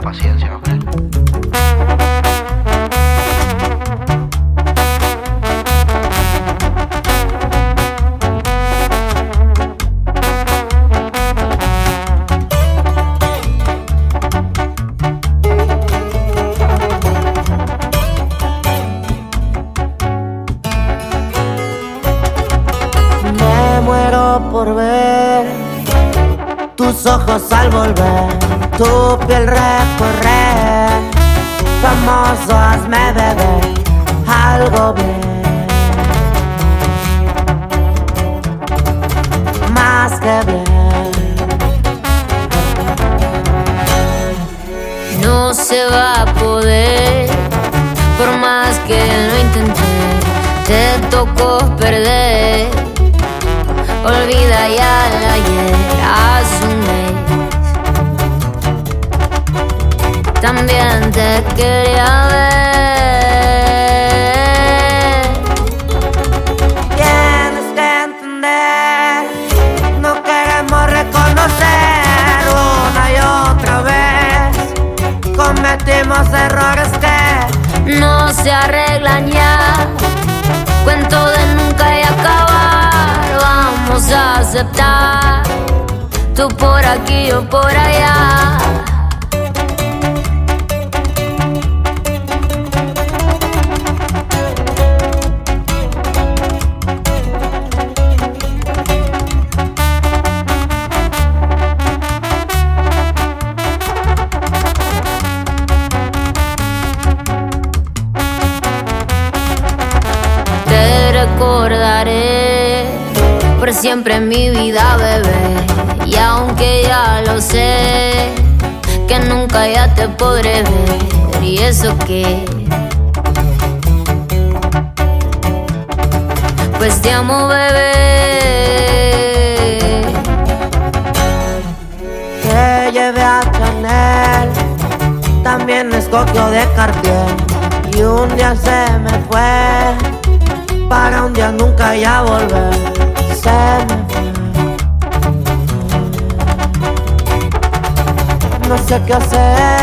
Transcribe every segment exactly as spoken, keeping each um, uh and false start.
paciencia, hombre. Por ver tus ojos al volver, tu piel recorrer, famoso, hazme beber algo bien, más que bien. No se va a poder, por más que lo intenté, te tocó perder. Olvida ya el ayer, hace un mes también te quería ver. Tienes que entender, no queremos reconocer una y otra vez. Cometimos errores que no se arreglan ya, cuento de nunca y acabar. Vamos a aceptar, tú por aquí, yo por allá. Te recordaré por siempre en mi vida, bebé. Y aunque ya lo sé, que nunca ya te podré ver. Y eso que, pues te amo, bebé. Te llevé a Chanel, también escogió de Cartier. Y un día se me fue, para un día nunca ya volver. Se me fue. No sé qué hacer.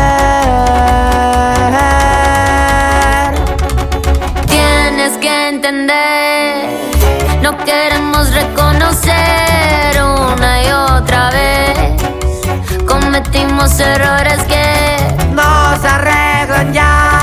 Tienes que entender, no queremos reconocer una y otra vez. Cometimos errores que no se arreglan ya.